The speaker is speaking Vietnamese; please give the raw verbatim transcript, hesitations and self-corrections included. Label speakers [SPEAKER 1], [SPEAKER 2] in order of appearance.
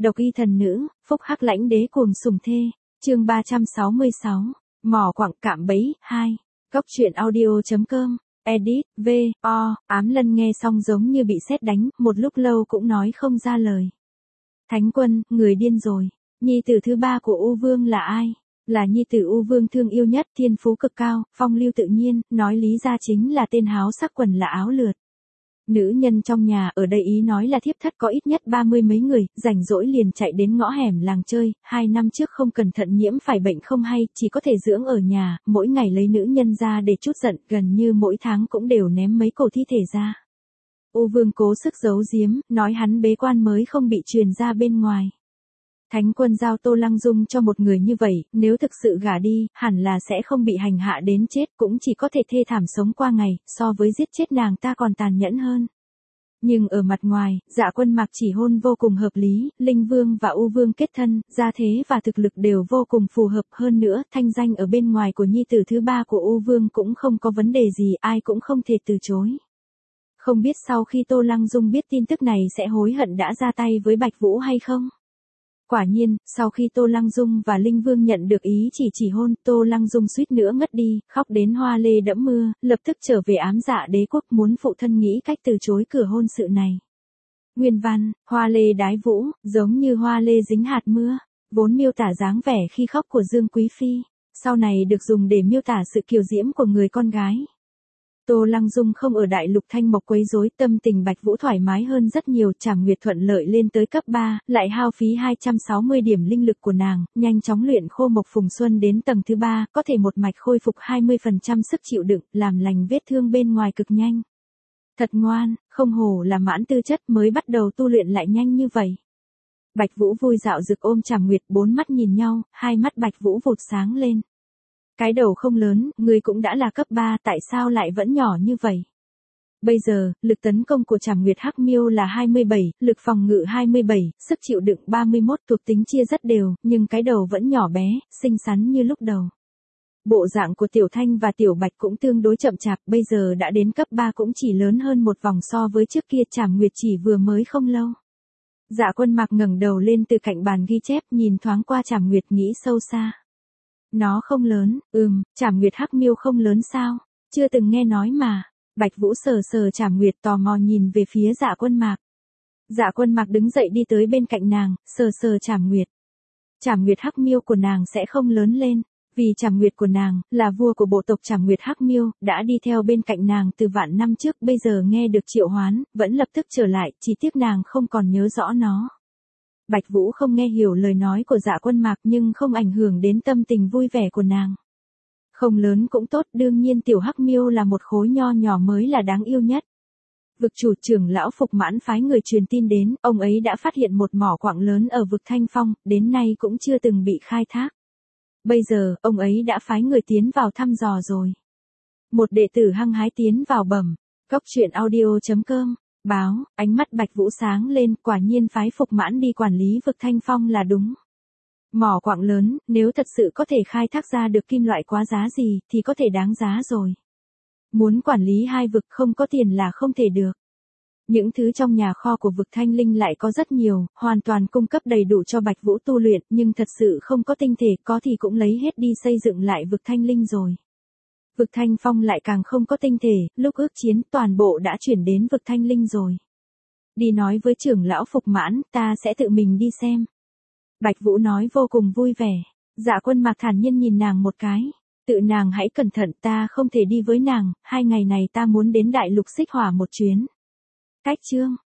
[SPEAKER 1] Độc y thần nữ, phúc hắc lãnh đế cuồng sủng thê, chương ba trăm sáu mươi sáu, mỏ quặng cạm bẫy, hai, góc truyện audio.com, edit, v, o, ám lân nghe xong giống như bị sét đánh, một lúc lâu cũng nói không ra lời. Thánh quân, người điên rồi, nhi tử thứ ba của U Vương là ai? Là nhi tử U Vương thương yêu nhất, thiên phú cực cao, phong lưu tự nhiên, nói lý ra chính là tên háo sắc quần là áo lượt. Nữ nhân trong nhà ở đây ý nói là thiếp thất có ít nhất ba mươi mấy người, rảnh rỗi liền chạy đến ngõ hẻm làng chơi, hai năm trước không cẩn thận nhiễm phải bệnh không hay, chỉ có thể dưỡng ở nhà, mỗi ngày lấy nữ nhân ra để chút giận, gần như mỗi tháng cũng đều ném mấy cổ thi thể ra. U Vương cố sức giấu giếm, nói hắn bế quan mới không bị truyền ra bên ngoài. Thánh quân giao Tô Lăng Dung cho một người như vậy, nếu thực sự gả đi, hẳn là sẽ không bị hành hạ đến chết, cũng chỉ có thể thê thảm sống qua ngày, so với giết chết nàng ta còn tàn nhẫn hơn. Nhưng ở mặt ngoài, Dạ Quân Mạc chỉ hôn vô cùng hợp lý, Linh Vương và U Vương kết thân, gia thế và thực lực đều vô cùng phù hợp, hơn nữa, thanh danh ở bên ngoài của nhi tử thứ ba của U Vương cũng không có vấn đề gì, ai cũng không thể từ chối. Không biết sau khi Tô Lăng Dung biết tin tức này sẽ hối hận đã ra tay với Bạch Vũ hay không? Quả nhiên, sau khi Tô Lăng Dung và Linh Vương nhận được ý chỉ chỉ hôn, Tô Lăng Dung suýt nữa ngất đi, khóc đến hoa lê đẫm mưa, lập tức trở về ám dạ đế quốc muốn phụ thân nghĩ cách từ chối cửa hôn sự này. Nguyên văn, hoa lê đái vũ, giống như hoa lê dính hạt mưa, vốn miêu tả dáng vẻ khi khóc của Dương Quý Phi, sau này được dùng để miêu tả sự kiều diễm của người con gái. Tô Lăng Dung không ở Đại Lục Thanh Mộc quấy rối, tâm tình Bạch Vũ thoải mái hơn rất nhiều, Trảm Nguyệt thuận lợi lên tới cấp ba, lại hao phí hai trăm sáu mươi điểm linh lực của nàng, nhanh chóng luyện khô mộc phùng xuân đến tầng thứ ba, có thể một mạch khôi phục hai mươi phần trăm sức chịu đựng, làm lành vết thương bên ngoài cực nhanh. Thật ngoan, không hổ là mãn tư chất, mới bắt đầu tu luyện lại nhanh như vậy. Bạch Vũ vui dạo rực ôm Trảm Nguyệt, bốn mắt nhìn nhau, hai mắt Bạch Vũ vụt sáng lên. Cái đầu không lớn, người cũng đã là cấp ba, tại sao lại vẫn nhỏ như vậy? Bây giờ, lực tấn công của Trảm Nguyệt Hắc Miêu là hai mươi bảy, lực phòng ngự hai mươi bảy, sức chịu đựng ba mươi mốt, thuộc tính chia rất đều, nhưng cái đầu vẫn nhỏ bé, xinh xắn như lúc đầu. Bộ dạng của Tiểu Thanh và Tiểu Bạch cũng tương đối chậm chạp, bây giờ đã đến cấp ba cũng chỉ lớn hơn một vòng so với trước kia, Trảm Nguyệt chỉ vừa mới không lâu. Dạ Quân Mạc ngẩng đầu lên từ cạnh bàn ghi chép, nhìn thoáng qua Trảm Nguyệt nghĩ sâu xa. Nó không lớn, ừm, Trảm Nguyệt Hắc Miêu không lớn sao, chưa từng nghe nói mà. Bạch Vũ sờ sờ Trảm Nguyệt tò mò nhìn về phía Dạ Quân Mạc. Dạ Quân Mạc đứng dậy đi tới bên cạnh nàng, sờ sờ Trảm Nguyệt. Trảm Nguyệt Hắc Miêu của nàng sẽ không lớn lên, vì Trảm Nguyệt của nàng, là vua của bộ tộc Trảm Nguyệt Hắc Miêu, đã đi theo bên cạnh nàng từ vạn năm trước, bây giờ nghe được triệu hoán, vẫn lập tức trở lại, chỉ tiếc nàng không còn nhớ rõ nó. Bạch Vũ không nghe hiểu lời nói của Dạ Quân Mạc nhưng không ảnh hưởng đến tâm tình vui vẻ của nàng. Không lớn cũng tốt, đương nhiên tiểu Hắc Miêu là một khối nho nhỏ mới là đáng yêu nhất. Vực chủ trưởng lão Phục Mãn phái người truyền tin đến, ông ấy đã phát hiện một mỏ quặng lớn ở vực Thanh Phong, đến nay cũng chưa từng bị khai thác. Bây giờ, ông ấy đã phái người tiến vào thăm dò rồi. Một đệ tử hăng hái tiến vào bẩm, góc truyện audio.com. Báo, ánh mắt Bạch Vũ sáng lên, quả nhiên phái Phục Mãn đi quản lý vực Thanh Phong là đúng. Mỏ quặng lớn, nếu thật sự có thể khai thác ra được kim loại quá giá gì, thì có thể đáng giá rồi. Muốn quản lý hai vực không có tiền là không thể được. Những thứ trong nhà kho của vực Thanh Linh lại có rất nhiều, hoàn toàn cung cấp đầy đủ cho Bạch Vũ tu luyện, nhưng thật sự không có tinh thể, có thì cũng lấy hết đi xây dựng lại vực Thanh Linh rồi. Vực Thanh Phong lại càng không có tinh thể, lúc ước chiến toàn bộ đã chuyển đến vực Thanh Linh rồi. Đi nói với trưởng lão Phục Mãn, ta sẽ tự mình đi xem. Bạch Vũ nói vô cùng vui vẻ. Dạ Quân Mạc thản nhiên nhìn nàng một cái. Tự nàng hãy cẩn thận, ta không thể đi với nàng, hai ngày này ta muốn đến Đại Lục Xích Hỏa một chuyến. Cách chương,